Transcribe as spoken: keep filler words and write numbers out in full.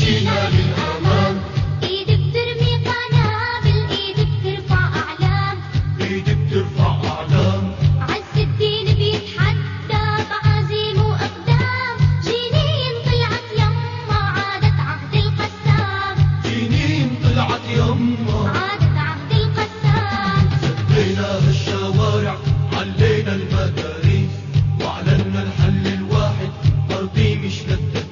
مشينا للأمام. ايدك ترمي قنابل، ايدك ترفع اعلام، ايدك ترفع أعلام. عز الدين بيتحدى بعزيم واقدام، جنين طلعت يما عادت عهد القسام، جنين طلعت يما عادت عهد القسام. سدينا هالشوارع علينا المداريس، واعلنا الحل الواحد أرضي مش للتدريس.